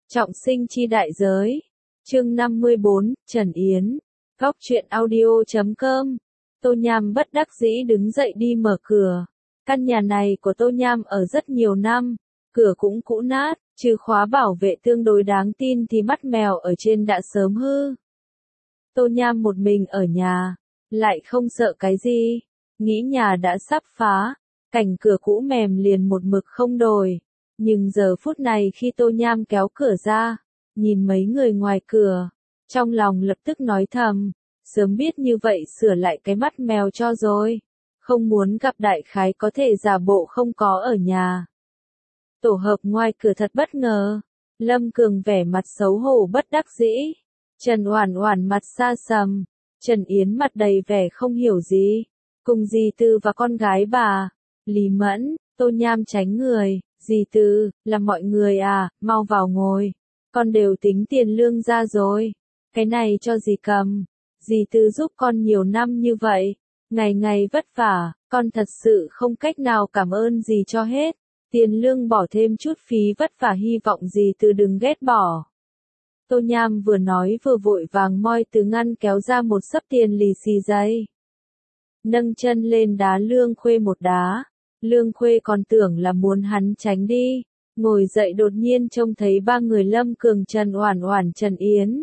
Trọng sinh chi đại giới. Chương 54, Trần Yến. Góc truyện audio.com. Tô Nham bất đắc dĩ đứng dậy đi mở cửa. Căn nhà này của Tô Nham ở rất nhiều năm, cửa cũng cũ nát, trừ khóa bảo vệ tương đối đáng tin thì mắt mèo ở trên đã sớm hư. Tô Nham một mình ở nhà, lại không sợ cái gì, nghĩ nhà đã sắp phá, cảnh cửa cũ mềm liền một mực không đổi. Nhưng giờ phút này khi Tô Nham kéo cửa ra, nhìn mấy người ngoài cửa, trong lòng lập tức nói thầm, sớm biết như vậy sửa lại cái mắt mèo cho rồi, không muốn gặp đại khái có thể giả bộ không có ở nhà. Tổ hợp ngoài cửa thật bất ngờ, Lâm Cường vẻ mặt xấu hổ bất đắc dĩ, Trần Oản Oản mặt xa sầm, Trần Yến mặt đầy vẻ không hiểu gì, cùng dì Tư và con gái bà, Lý Mẫn, Tô Nham tránh người. Dì Tư, là mọi người à, mau vào ngồi, con đều tính tiền lương ra rồi, cái này cho dì cầm, dì Tư giúp con nhiều năm như vậy, ngày ngày vất vả, con thật sự không cách nào cảm ơn dì cho hết, tiền lương bỏ thêm chút phí vất vả hy vọng dì Tư đừng ghét bỏ. Tô Nham vừa nói vừa vội vàng moi từ ngăn kéo ra một xấp tiền lì xì giấy. Nâng chân lên đá Lương Khuê một đá. Lương Khuê còn tưởng là muốn hắn tránh đi, ngồi dậy đột nhiên trông thấy ba người Lâm Cường, Trần Oản Oản, Trần Yến.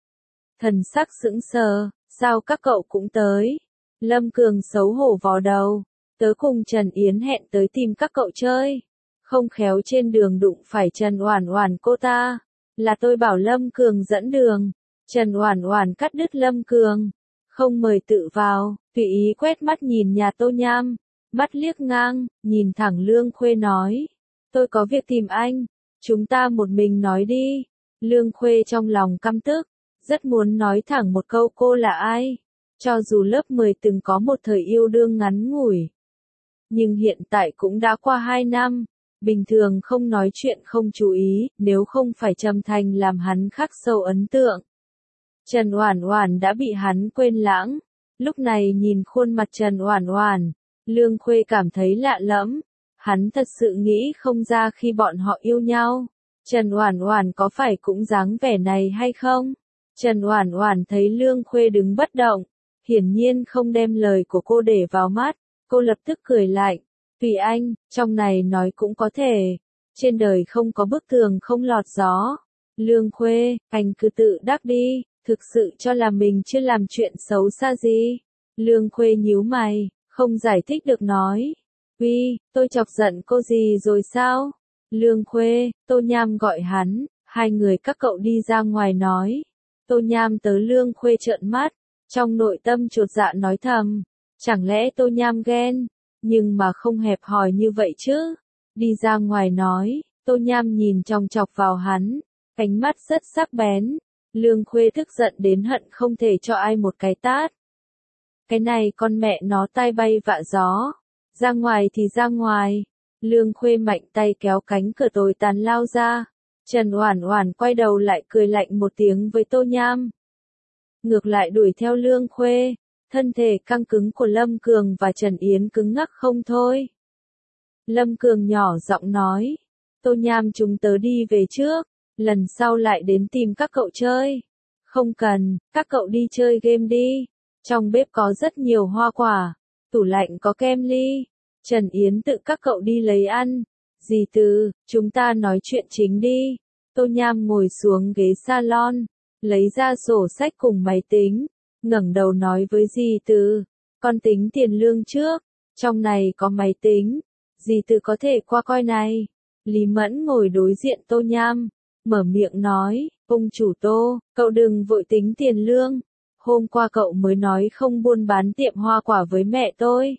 Thần sắc sững sờ, sao các cậu cũng tới? Lâm Cường xấu hổ vò đầu, tớ cùng Trần Yến hẹn tới tìm các cậu chơi, không khéo trên đường đụng phải Trần Oản Oản cô ta, là tôi bảo Lâm Cường dẫn đường. Trần Oản Oản cắt đứt Lâm Cường, không mời tự vào, tùy ý quét mắt nhìn nhà Tô Nham. Mắt liếc ngang, nhìn thẳng Lương Khuê nói, tôi có việc tìm anh, chúng ta một mình nói đi. Lương Khuê trong lòng căm tức, rất muốn nói thẳng một câu cô là ai, cho dù lớp 10 từng có một thời yêu đương ngắn ngủi. Nhưng hiện tại cũng đã qua 2 năm, bình thường không nói chuyện không chú ý, nếu không phải Trầm Thành làm hắn khắc sâu ấn tượng. Trần Oản Oản đã bị hắn quên lãng, lúc này nhìn khuôn mặt Trần Oản Oản. Lương Khuê cảm thấy lạ lẫm, hắn thật sự nghĩ không ra khi bọn họ yêu nhau, Trần Oản Oản có phải cũng dáng vẻ này hay không? Trần Oản Oản thấy Lương Khuê đứng bất động, hiển nhiên không đem lời của cô để vào mắt, cô lập tức cười lạnh, tùy anh, trong này nói cũng có thể, trên đời không có bức tường không lọt gió. Lương Khuê, anh cứ tự đắc đi, thực sự cho là mình chưa làm chuyện xấu xa gì. Lương Khuê nhíu mày, không giải thích được nói. Uy, tôi chọc giận cô gì rồi sao? Lương Khuê, Tô Nham gọi hắn, hai người các cậu đi ra ngoài nói. Tô Nham tới Lương Khuê trợn mắt, trong nội tâm chột dạ nói thầm, chẳng lẽ Tô Nham ghen, nhưng mà không hẹp hòi như vậy chứ. Đi ra ngoài nói, Tô Nham nhìn chòng chọc vào hắn, ánh mắt rất sắc bén. Lương Khuê tức giận đến hận không thể cho ai một cái tát. Cái này con mẹ nó tai bay vạ gió, ra ngoài thì ra ngoài. Lương Khuê mạnh tay kéo cánh cửa tồi tàn lao ra. Trần Oản Oản quay đầu lại cười lạnh một tiếng với Tô Nham. Ngược lại đuổi theo Lương Khuê, thân thể căng cứng của Lâm Cường và Trần Yến cứng ngắc không thôi. Lâm Cường nhỏ giọng nói, Tô Nham chúng tớ đi về trước, lần sau lại đến tìm các cậu chơi. Không cần, các cậu đi chơi game đi. Trong bếp có rất nhiều hoa quả, tủ lạnh có kem ly. Trần Yến tự các cậu đi lấy ăn. Dì Tư, chúng ta nói chuyện chính đi. Tô Nham ngồi xuống ghế salon, lấy ra sổ sách cùng máy tính, ngẩng đầu nói với dì Tư, con tính tiền lương trước, trong này có máy tính, dì Tư có thể qua coi này. Lý Mẫn ngồi đối diện Tô Nham, mở miệng nói, ông chủ Tô, cậu đừng vội tính tiền lương. Hôm qua cậu mới nói không buôn bán tiệm hoa quả với mẹ tôi.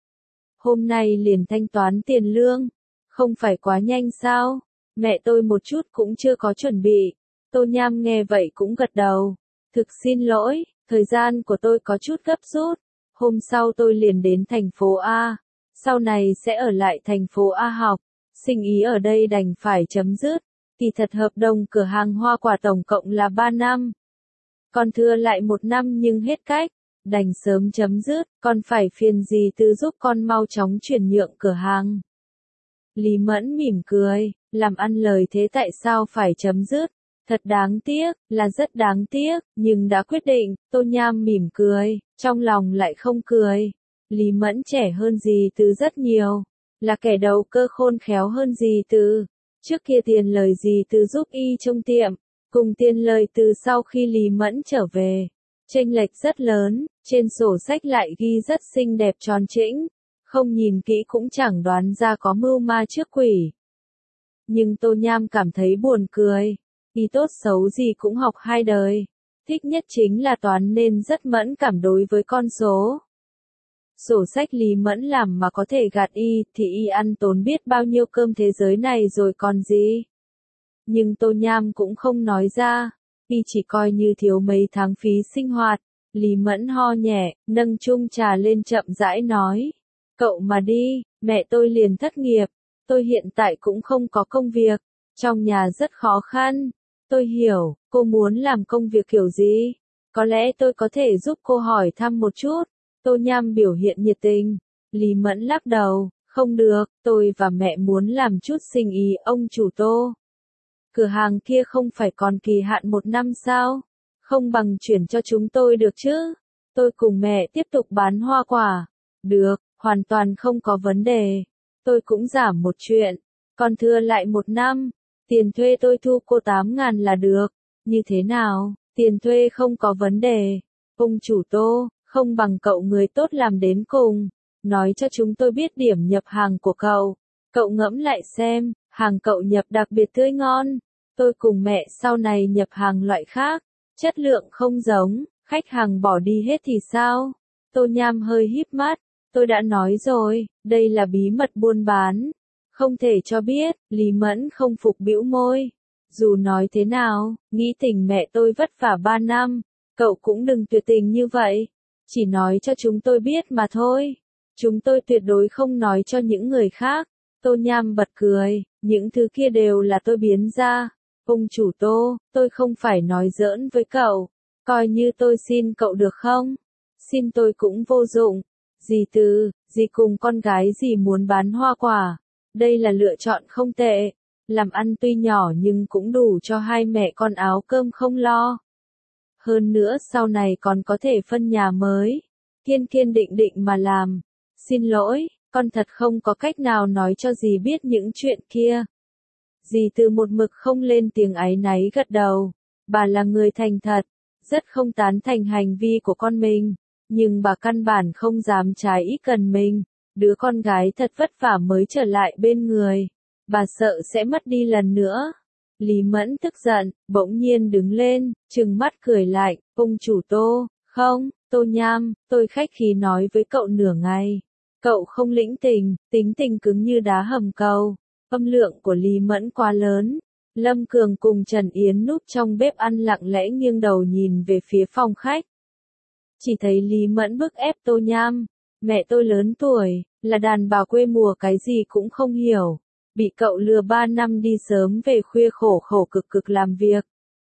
Hôm nay liền thanh toán tiền lương, không phải quá nhanh sao? Mẹ tôi một chút cũng chưa có chuẩn bị. Tô Nham nghe vậy cũng gật đầu. Thực xin lỗi, thời gian của tôi có chút gấp rút. Hôm sau tôi liền đến thành phố A. Sau này sẽ ở lại thành phố A học. Sinh ý ở đây đành phải chấm dứt. Kỳ thật hợp đồng cửa hàng hoa quả tổng cộng là 3 năm. Còn thừa lại 1 năm nhưng hết cách, đành sớm chấm dứt, còn phải phiền dì Tư giúp con mau chóng chuyển nhượng cửa hàng. Lý Mẫn mỉm cười, làm ăn lời thế tại sao phải chấm dứt, Thật đáng tiếc, là rất đáng tiếc, nhưng đã quyết định, Tô Nham mỉm cười, trong lòng lại không cười. Lý Mẫn trẻ hơn dì Từ rất nhiều, là kẻ đầu cơ khôn khéo hơn dì Từ. Trước kia tiền lời dì Từ giúp y trong tiệm, cùng tiền lời từ sau khi Lý Mẫn trở về. Chênh lệch rất lớn, trên sổ sách lại ghi rất xinh đẹp tròn trĩnh, không nhìn kỹ cũng chẳng đoán ra có mưu ma trước quỷ. Nhưng Tô Nham cảm thấy buồn cười, y tốt xấu gì cũng học 2 đời, thích nhất chính là toán nên rất mẫn cảm đối với con số. Sổ sách Lý Mẫn làm mà có thể gạt y thì y ăn tốn biết bao nhiêu cơm thế giới này rồi còn gì. Nhưng Tô Nham cũng không nói ra, y chỉ coi như thiếu mấy tháng phí sinh hoạt. Lý Mẫn ho nhẹ, nâng chung trà lên chậm rãi nói. Cậu mà đi, mẹ tôi liền thất nghiệp, tôi hiện tại cũng không có công việc, trong nhà rất khó khăn. Tôi hiểu, cô muốn làm công việc kiểu gì? Có lẽ tôi có thể giúp cô hỏi thăm một chút. Tô Nham biểu hiện nhiệt tình. Lý Mẫn lắc đầu, không được, tôi và mẹ muốn làm chút sinh ý ông chủ Tô. Cửa hàng kia không phải còn kỳ hạn 1 năm sao? Không bằng chuyển cho chúng tôi được chứ? Tôi cùng mẹ tiếp tục bán hoa quả. Được, hoàn toàn không có vấn đề. Tôi cũng giảm một chuyện, còn thừa lại 1 năm. Tiền thuê tôi thu cô 8.000 là được. Như thế nào? Tiền thuê không có vấn đề. Ông chủ Tô, không bằng cậu người tốt làm đến cùng. Nói cho chúng tôi biết điểm nhập hàng của cậu. Cậu ngẫm lại xem, hàng cậu nhập đặc biệt tươi ngon. Tôi cùng mẹ sau này nhập hàng loại khác, chất lượng không giống, khách hàng bỏ đi hết thì sao? Tô Nham hơi híp mắt, tôi đã nói rồi, đây là bí mật buôn bán. Không thể cho biết, Lý Mẫn không phục bĩu môi. Dù nói thế nào, nghĩ tình mẹ tôi vất vả 3 năm, cậu cũng đừng tuyệt tình như vậy. Chỉ nói cho chúng tôi biết mà thôi. Chúng tôi tuyệt đối không nói cho những người khác. Tô Nham bật cười, những thứ kia đều là tôi biến ra. Ông chủ Tô, tôi không phải nói giỡn với cậu. Coi như tôi xin cậu được không? Xin tôi cũng vô dụng. Dì Từ, dì cùng con gái dì muốn bán hoa quả. Đây là lựa chọn không tệ. Làm ăn tuy nhỏ nhưng cũng đủ cho hai mẹ con áo cơm không lo. Hơn nữa sau này còn có thể phân nhà mới. Kiên kiên định định mà làm. Xin lỗi, con thật không có cách nào nói cho dì biết những chuyện kia. Dì Từ một mực không lên tiếng áy náy gật đầu. Bà là người thành thật, rất không tán thành hành vi của con mình. Nhưng bà căn bản không dám trái ý cần mình. Đứa con gái thật vất vả mới trở lại bên người. Bà sợ sẽ mất đi lần nữa. Lý Mẫn tức giận, bỗng nhiên đứng lên, trừng mắt cười lại. Ông chủ Tô, không, Tô Nham, tôi khách khí nói với cậu nửa ngày. Cậu không lĩnh tình, tính tình cứng như đá hầm cầu. Âm lượng của Lý Mẫn quá lớn. Lâm Cường cùng Trần Yến núp trong bếp ăn lặng lẽ nghiêng đầu nhìn về phía phòng khách. Chỉ thấy Lý Mẫn bức ép Tô Nham. Mẹ tôi lớn tuổi, là đàn bà quê mùa cái gì cũng không hiểu. Bị cậu lừa 3 năm đi sớm về khuya khổ khổ cực cực làm việc.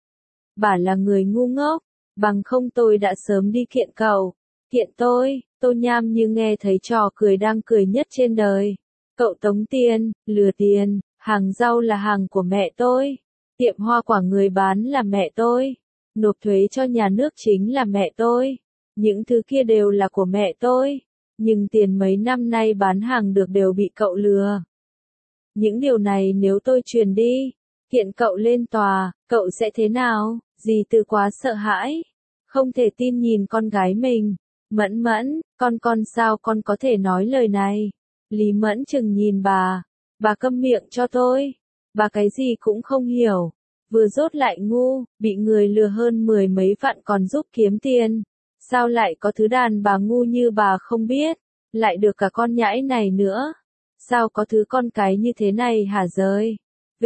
Bà là người ngu ngốc, bằng không tôi đã sớm đi kiện cậu. Kiện tôi, Tô Nham như nghe thấy trò cười đang cười nhất trên đời. Cậu tống tiền, lừa tiền, hàng rau là hàng của mẹ tôi. Tiệm hoa quả người bán là mẹ tôi. Nộp thuế cho nhà nước chính là mẹ tôi. Những thứ kia đều là của mẹ tôi. Nhưng tiền mấy năm nay bán hàng được đều bị cậu lừa. Những điều này nếu tôi truyền đi, kiện cậu lên tòa, cậu sẽ thế nào? Dì Từ quá sợ hãi. Không thể tin nhìn con gái mình. Mẫn Mẫn, con sao con có thể nói lời này? Lý Mẫn chừng nhìn bà câm miệng cho tôi. Bà cái gì cũng không hiểu. Vừa dốt lại ngu, bị người lừa hơn 10 mấy vạn còn giúp kiếm tiền. Sao lại có thứ đàn bà ngu như bà không biết, lại được cả con nhãi này nữa. Sao có thứ con cái như thế này hả rơi?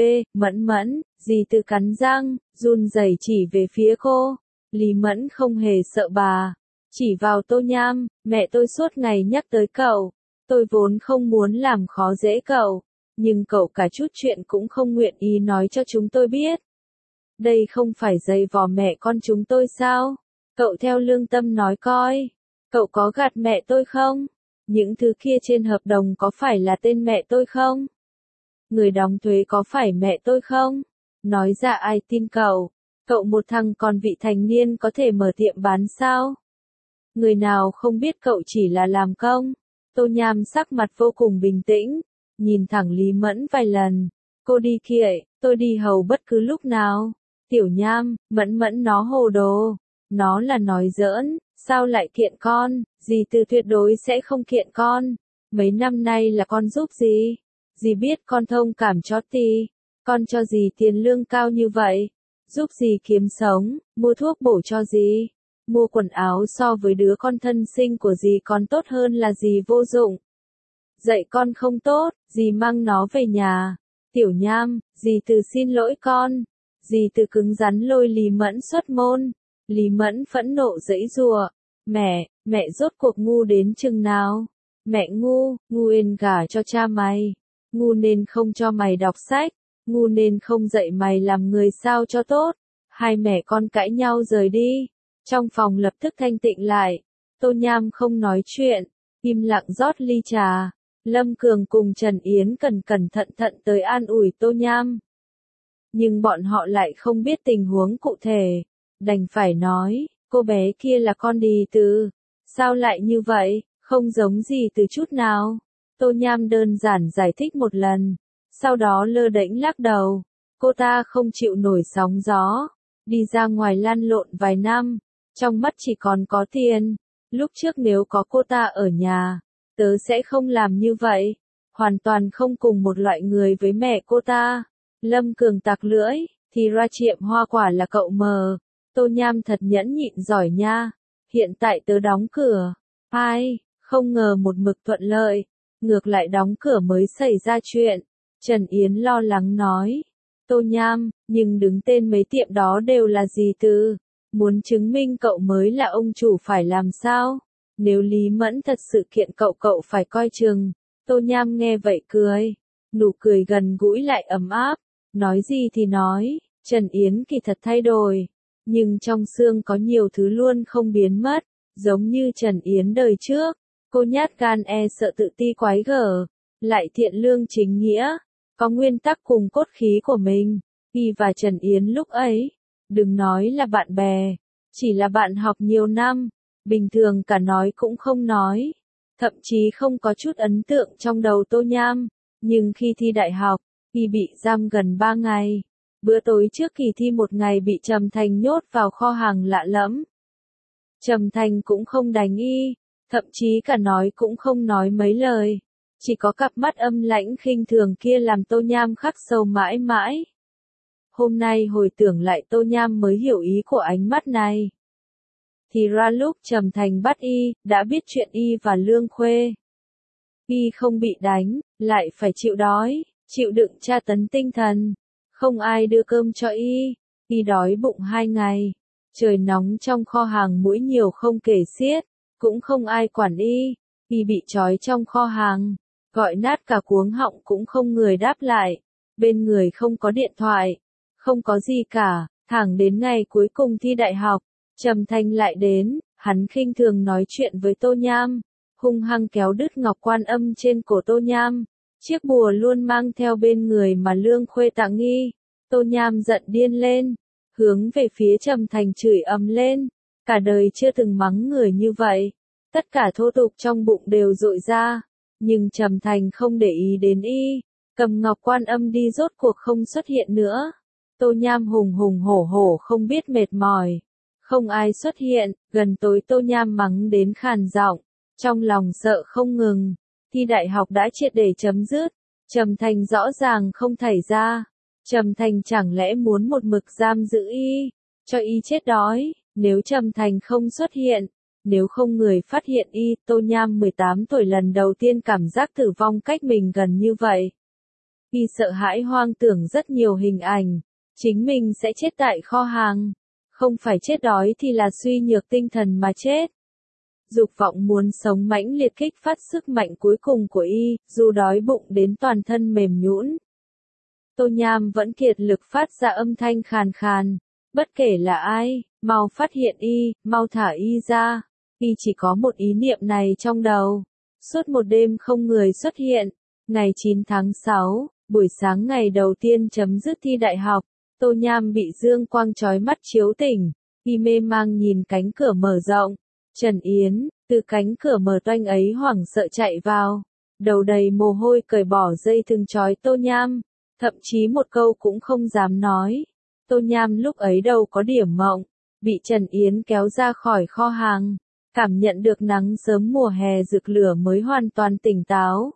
Mẫn, dì Từ cắn răng, run rẩy chỉ về phía cô. Lý Mẫn không hề sợ bà. Chỉ vào Tô Nham, mẹ tôi suốt ngày nhắc tới cậu. Tôi vốn không muốn làm khó dễ cậu. Nhưng cậu cả chút chuyện cũng không nguyện ý nói cho chúng tôi biết. Đây không phải giày vò mẹ con chúng tôi sao? Cậu theo lương tâm nói coi. Cậu có gạt mẹ tôi không? Những thứ kia trên hợp đồng có phải là tên mẹ tôi không? Người đóng thuế có phải mẹ tôi không? Nói ra ai tin cậu? Cậu một thằng còn vị thành niên có thể mở tiệm bán sao? Người nào không biết cậu chỉ là làm công. Tô Nham sắc mặt vô cùng bình tĩnh, nhìn thẳng Lý Mẫn vài lần. Cô đi kia, tôi đi hầu bất cứ lúc nào. Tiểu Nham, Mẫn nó hồ đồ. Nó là nói giỡn, sao lại kiện con, dì Từ tuyệt đối sẽ không kiện con. Mấy năm nay là con giúp dì. Dì biết con thông cảm cho tí. Con cho dì tiền lương cao như vậy. Giúp dì kiếm sống, mua thuốc bổ cho dì. Mua quần áo so với đứa con thân sinh của dì còn tốt hơn là dì vô dụng. Dạy con không tốt, dì mang nó về nhà. Tiểu Nham, dì Từ xin lỗi con. Dì Từ cứng rắn lôi Lý Mẫn xuất môn. Lý Mẫn phẫn nộ giãy giụa. Mẹ rốt cuộc ngu đến chừng nào? Mẹ ngu yên gả cho cha mày. Ngu nên không cho mày đọc sách. Ngu nên không dạy mày làm người sao cho tốt. Hai mẹ con cãi nhau rời đi. Trong phòng lập tức thanh tịnh lại. Tô Nham không nói chuyện, im lặng rót ly trà. Lâm Cường cùng Trần Yến cẩn thận tới an ủi Tô Nham. Nhưng bọn họ lại không biết tình huống cụ thể. Đành phải nói, cô bé kia là con Đì Từ. Sao lại như vậy, không giống gì từ chút nào. Tô Nham đơn giản giải thích một lần. Sau đó lơ đễnh lắc đầu. Cô ta không chịu nổi sóng gió. Đi ra ngoài lăn lộn vài năm. Trong mắt chỉ còn có tiền. Lúc trước nếu có cô ta ở nhà, tớ sẽ không làm như vậy. Hoàn toàn không cùng một loại người với mẹ cô ta. Lâm Cường tặc lưỡi, thì ra Triệu Hoa quả là cậu mờ. Tô Nham thật nhẫn nhịn giỏi nha. Hiện tại tớ đóng cửa. Ai, không ngờ một mực thuận lợi. Ngược lại đóng cửa mới xảy ra chuyện. Trần Yến lo lắng nói. Tô Nham, nhưng đứng tên mấy tiệm đó đều là dì Từ. Muốn chứng minh cậu mới là ông chủ phải làm sao? Nếu Lý Mẫn thật sự kiện cậu phải coi chừng. Tô Nham nghe vậy cười. Nụ cười gần gũi lại ấm áp. Nói gì thì nói, Trần Yến kỳ thật thay đổi. Nhưng trong xương có nhiều thứ luôn không biến mất. Giống như Trần Yến đời trước. Cô nhát gan sợ tự ti quái gở. Lại thiện lương chính nghĩa. Có nguyên tắc cùng cốt khí của mình. Y và Trần Yến lúc ấy. Đừng nói là bạn bè. Chỉ là bạn học nhiều năm. Bình thường cả nói cũng không nói. Thậm chí không có chút ấn tượng trong đầu Tô Nham. Nhưng khi thi đại học, Y bị giam gần 3 ngày. Bữa tối trước kỳ thi một ngày bị Trầm Thành nhốt vào kho hàng lạ lẫm. Trầm Thành cũng không đánh Y. Thậm chí cả nói cũng không nói mấy lời. Chỉ có cặp mắt âm lãnh khinh thường kia làm Tô Nham khắc sâu mãi mãi. Hôm nay hồi tưởng lại Tô Nham mới hiểu ý của ánh mắt này. Thì ra lúc Trầm Thành bắt Y, đã biết chuyện Y và Lương Khuê. Y không bị đánh, lại phải chịu đói, chịu đựng tra tấn tinh thần. Không ai đưa cơm cho Y. Y đói bụng 2 ngày. Trời nóng trong kho hàng muỗi nhiều không kể xiết. Cũng không ai quản Y. Y bị trói trong kho hàng. Gọi nát cả cuống họng cũng không người đáp lại. Bên người không có điện thoại. Không có gì cả. Thẳng đến ngày cuối cùng thi đại học. Trầm Thành lại đến. Hắn khinh thường nói chuyện với Tô Nham. Hung hăng kéo đứt ngọc quan âm trên cổ Tô Nham. Chiếc bùa luôn mang theo bên người mà Lương Khuê tặng Y. Tô Nham giận điên lên. Hướng về phía Trầm Thành chửi ầm lên. Cả đời chưa từng mắng người như vậy. Tất cả thô tục trong bụng đều dội ra. Nhưng Trầm Thành không để ý đến Y. Cầm ngọc quan âm đi rốt cuộc không xuất hiện nữa. Tô Nham hùng hùng hổ hổ không biết mệt mỏi. Không ai xuất hiện. Gần tối Tô Nham mắng đến khàn giọng. Trong lòng sợ không ngừng. Thi đại học đã triệt để chấm dứt. Trầm Thành rõ ràng không thảy ra. Trầm Thành chẳng lẽ muốn một mực giam giữ Y. Cho Y chết đói. Nếu Trầm Thành không xuất hiện. Nếu không người phát hiện Y. Tô Nham 18 tuổi lần đầu tiên cảm giác tử vong cách mình gần như vậy. Y sợ hãi hoang tưởng rất nhiều hình ảnh. Chính mình sẽ chết tại kho hàng. Không phải chết đói thì là suy nhược tinh thần mà chết. Dục vọng muốn sống mãnh liệt kích phát sức mạnh cuối cùng của Y, dù đói bụng đến toàn thân mềm nhũn. Tô Nham vẫn kiệt lực phát ra âm thanh khàn khàn. Bất kể là ai, mau phát hiện Y, mau thả Y ra. Y chỉ có một ý niệm này trong đầu. Suốt một đêm không người xuất hiện. Ngày 9 tháng 6, buổi sáng ngày đầu tiên chấm dứt thi đại học. Tô Nham bị dương quang chói mắt chiếu tỉnh, y mê mang nhìn cánh cửa mở rộng. Trần Yến, từ cánh cửa mở toanh ấy hoảng sợ chạy vào. Đầu đầy mồ hôi cởi bỏ dây thừng trói Tô Nham, thậm chí một câu cũng không dám nói. Tô Nham lúc ấy đầu có điểm mộng, bị Trần Yến kéo ra khỏi kho hàng, cảm nhận được nắng sớm mùa hè rực lửa mới hoàn toàn tỉnh táo.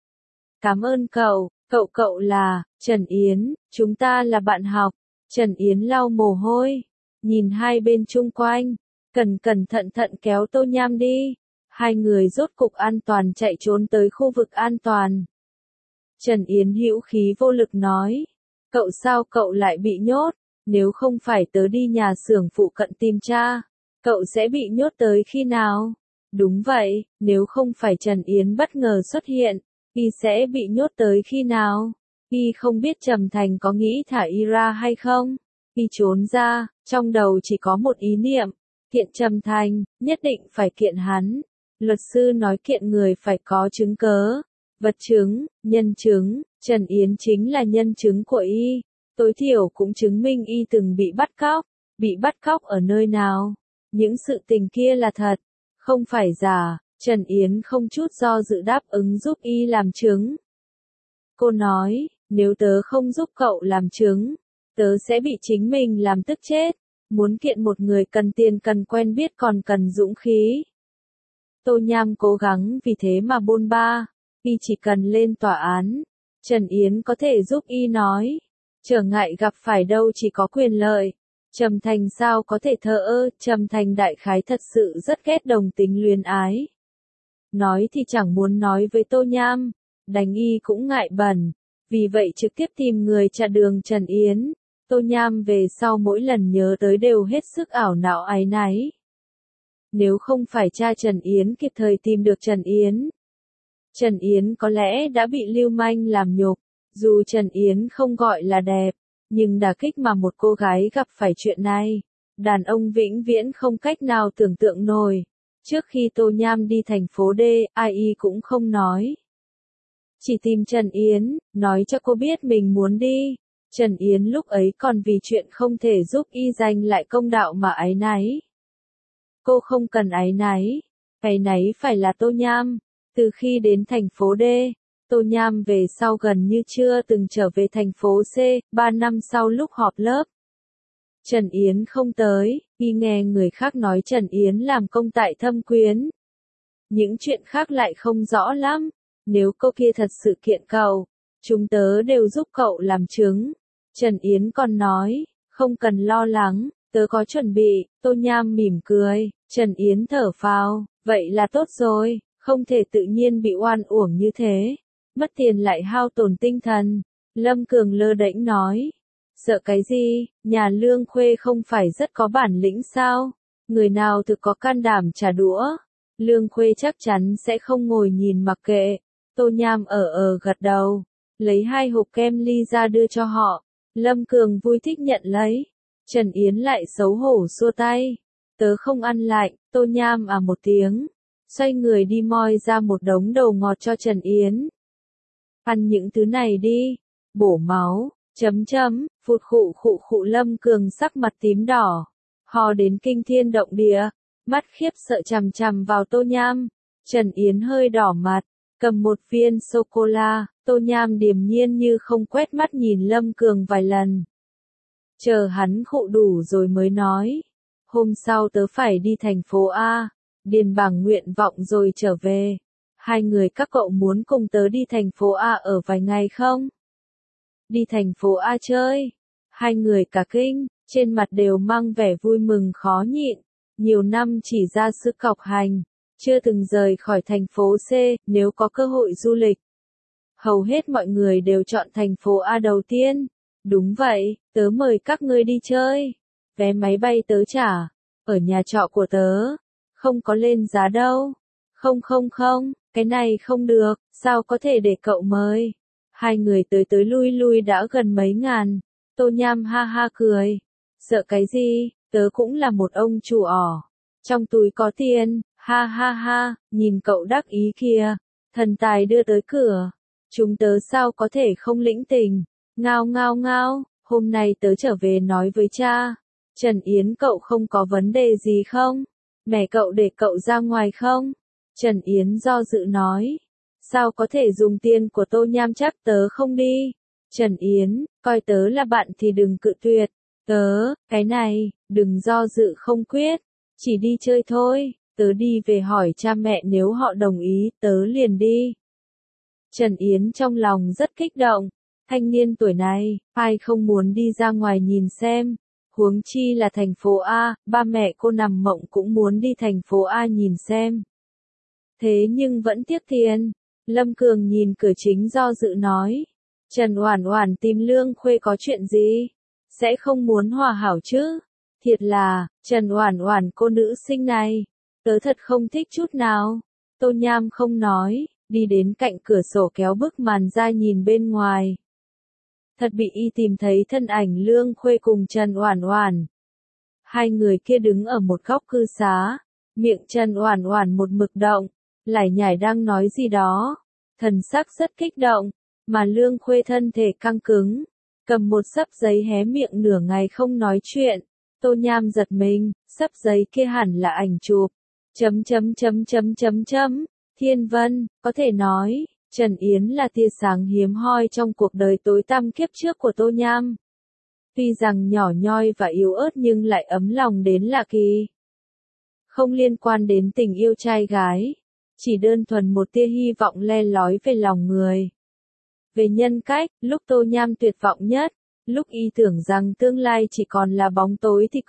Cảm ơn cậu, cậu là, Trần Yến, chúng ta là bạn học. Trần Yến lau mồ hôi, nhìn hai bên chung quanh, cẩn thận kéo Tô Nham đi. Hai người rốt cục an toàn chạy trốn tới khu vực an toàn. Trần Yến hữu khí vô lực nói, cậu sao cậu lại bị nhốt, nếu không phải tớ đi nhà xưởng phụ cận tìm tra, cậu sẽ bị nhốt tới khi nào? Đúng vậy, nếu không phải Trần Yến bất ngờ xuất hiện, y sẽ bị nhốt tới khi nào? Y không biết Trầm Thành có nghĩ thả y ra hay không? Y trốn ra, trong đầu chỉ có một ý niệm, kiện Trầm Thành, nhất định phải kiện hắn. Luật sư nói kiện người phải có chứng cớ, vật chứng, nhân chứng, Trần Yến chính là nhân chứng của y, tối thiểu cũng chứng minh y từng bị bắt cóc ở nơi nào. Những sự tình kia là thật, không phải giả. Trần Yến không chút do dự đáp ứng giúp y làm chứng. Cô nói, nếu tớ không giúp cậu làm chứng, tớ sẽ bị chính mình làm tức chết. Muốn kiện một người cần tiền cần quen biết còn cần dũng khí. Tô Nham cố gắng vì thế mà bôn ba, y chỉ cần lên tòa án, Trần Yến có thể giúp y nói. Trở ngại gặp phải đâu chỉ có quyền lợi. Trầm Thành sao có thể thờ ơ, Trầm Thành đại khái thật sự rất ghét đồng tính luyến ái. Nói thì chẳng muốn nói với Tô Nham, đánh y cũng ngại bẩn, vì vậy trực tiếp tìm người chặn đường Trần Yến. Tô Nham về sau mỗi lần nhớ tới đều hết sức ảo não áy náy. Nếu không phải cha Trần Yến kịp thời tìm được Trần Yến có lẽ đã bị lưu manh làm nhục. Dù Trần Yến không gọi là đẹp, nhưng đả kích mà một cô gái gặp phải chuyện này, đàn ông vĩnh viễn không cách nào tưởng tượng nổi. Trước khi Tô Nham đi thành phố D, ai y cũng không nói. Chỉ tìm Trần Yến, nói cho cô biết mình muốn đi. Trần Yến lúc ấy còn vì chuyện không thể giúp y giành lại công đạo mà áy náy. Cô không cần áy náy phải là Tô Nham. Từ khi đến thành phố D, Tô Nham về sau gần như chưa từng trở về thành phố C. 3 năm sau lúc họp lớp, Trần Yến không tới, y nghe người khác nói Trần Yến làm công tại Thâm Quyến. Những chuyện khác lại không rõ lắm. Nếu cô kia thật sự kiện cậu, chúng tớ đều giúp cậu làm chứng. Trần Yến còn nói, không cần lo lắng, tớ có chuẩn bị. Tô Nham mỉm cười, Trần Yến thở phào, vậy là tốt rồi, không thể tự nhiên bị oan uổng như thế. Mất tiền lại hao tổn tinh thần. Lâm Cường lơ đễnh nói, sợ cái gì, nhà Lương Khuê không phải rất có bản lĩnh sao? Người nào thực có can đảm trả đũa? Lương Khuê chắc chắn sẽ không ngồi nhìn mặc kệ. Tô Nham gật đầu, lấy 2 hộp kem ly ra đưa cho họ. Lâm Cường vui thích nhận lấy. Trần Yến lại xấu hổ xua tay. Tớ không ăn lạnh. Tô Nham một tiếng, xoay người đi moi ra một đống đồ ngọt cho Trần Yến. Ăn những thứ này đi, bổ máu, phụt khụ Lâm Cường sắc mặt tím đỏ, ho đến kinh thiên động địa, mắt khiếp sợ chằm vào Tô Nham. Trần Yến hơi đỏ mặt, cầm một viên sô-cô-la. Tô Nham điềm nhiên như không quét mắt nhìn Lâm Cường vài lần. Chờ hắn khụ đủ rồi mới nói, hôm sau tớ phải đi thành phố A, điền bảng nguyện vọng rồi trở về. 2 người các cậu muốn cùng tớ đi thành phố A ở vài ngày không? Đi thành phố A chơi. 2 người cả kinh, trên mặt đều mang vẻ vui mừng khó nhịn. Nhiều năm chỉ ra sức học hành, chưa từng rời khỏi thành phố C. Nếu có cơ hội du lịch, hầu hết mọi người đều chọn thành phố A đầu tiên. Đúng vậy, tớ mời các ngươi đi chơi. Vé máy bay tớ trả, ở nhà trọ của tớ. Không có lên giá đâu. Không, cái này không được, sao có thể để cậu mời? 2 người tới lui đã gần mấy ngàn. Tô Nham ha ha cười. Sợ cái gì, tớ cũng là một ông chủ ỏ. Trong túi có tiền, ha ha, nhìn cậu đắc ý kìa. Thần tài đưa tới cửa. Chúng tớ sao có thể không lĩnh tình. Ngao, hôm nay tớ trở về nói với cha. Trần Yến cậu không có vấn đề gì không? Mẹ cậu để cậu ra ngoài không? Trần Yến do dự nói. Sao có thể dùng tiền của Tô Nham, chắc tớ không đi. Trần Yến, coi tớ là bạn thì đừng cự tuyệt. Cái này, đừng do dự không quyết. Chỉ đi chơi thôi, tớ đi về hỏi cha mẹ, nếu họ đồng ý, tớ liền đi. Trần Yến trong lòng rất kích động. Thanh niên tuổi này, ai không muốn đi ra ngoài nhìn xem. Huống chi là thành phố A, ba mẹ cô nằm mộng cũng muốn đi thành phố A nhìn xem. Thế nhưng vẫn tiếc tiền. Lâm Cường nhìn cửa chính do dự nói. Trần Oản Oản tìm Lương Khuê có chuyện gì? Sẽ không muốn hòa hảo chứ? Thiệt là, Trần Oản Oản cô nữ sinh này, tớ thật không thích chút nào. Tô Nham không nói, đi đến cạnh cửa sổ kéo bức màn ra nhìn bên ngoài. Thật bị y tìm thấy thân ảnh Lương Khuê cùng Trần Oản Oản. Hai người kia đứng ở một góc cư xá, miệng Trần Oản Oản một mực động, lải nhải đang nói gì đó, thần sắc rất kích động, mà Lương Khuê thân thể căng cứng, cầm một xấp giấy hé miệng nửa ngày không nói chuyện. Tô Nham giật mình, xấp giấy kia hẳn là ảnh chụp. Thiên Vân, có thể nói, Trần Yến là tia sáng hiếm hoi trong cuộc đời tối tăm kiếp trước của Tô Nham. Tuy rằng nhỏ nhoi và yếu ớt nhưng lại ấm lòng đến lạ kỳ. Không liên quan đến tình yêu trai gái, chỉ đơn thuần một tia hy vọng le lói về lòng người. Về nhân cách, lúc Tô Nham tuyệt vọng nhất, lúc y tưởng rằng tương lai chỉ còn là bóng tối thì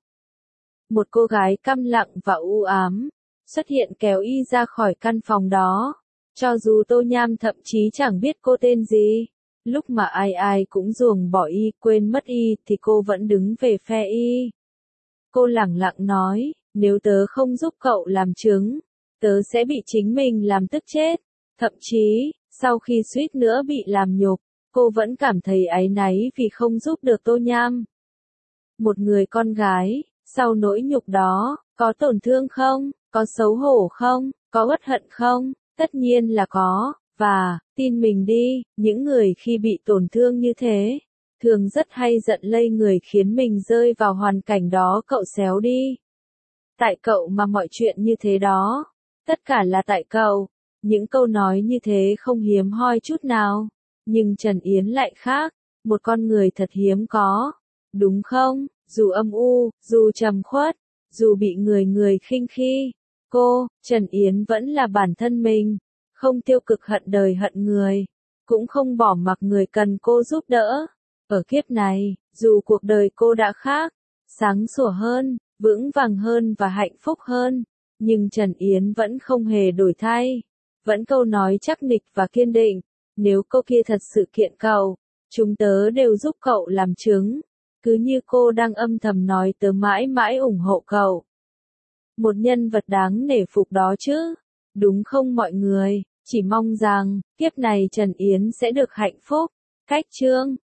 một cô gái câm lặng và u ám, xuất hiện kéo y ra khỏi căn phòng đó. Cho dù Tô Nham thậm chí chẳng biết cô tên gì, lúc mà ai ai cũng ruồng bỏ y, quên mất y, thì cô vẫn đứng về phe y. Cô lẳng lặng nói, nếu tớ không giúp cậu làm chứng, tớ sẽ bị chính mình làm tức chết. Thậm chí, sau khi suýt nữa bị làm nhục, cô vẫn cảm thấy áy náy vì không giúp được Tô Nham. Một người con gái, sau nỗi nhục đó, có tổn thương không? Có xấu hổ không? Có uất hận không? Tất nhiên là có, và, tin mình đi, những người khi bị tổn thương như thế, thường rất hay giận lây người khiến mình rơi vào hoàn cảnh đó. Cậu xéo đi. Tại cậu mà mọi chuyện như thế đó. Tất cả là tại cậu. Những câu nói như thế không hiếm hoi chút nào. Nhưng Trần Yến lại khác, một con người thật hiếm có. Đúng không? Dù âm u, dù trầm khuất, dù bị người người khinh khi, cô, Trần Yến vẫn là bản thân mình, không tiêu cực hận đời hận người, cũng không bỏ mặc người cần cô giúp đỡ. Ở kiếp này, dù cuộc đời cô đã khác, sáng sủa hơn, vững vàng hơn và hạnh phúc hơn, nhưng Trần Yến vẫn không hề đổi thay, vẫn câu nói chắc nịch và kiên định, nếu cô kia thật sự kiện cậu, chúng tớ đều giúp cậu làm chứng. Cứ như cô đang âm thầm nói, tớ mãi mãi ủng hộ cậu. Một nhân vật đáng nể phục đó chứ. Đúng không mọi người? Chỉ mong rằng, kiếp này Trần Yến sẽ được hạnh phúc. Cách chương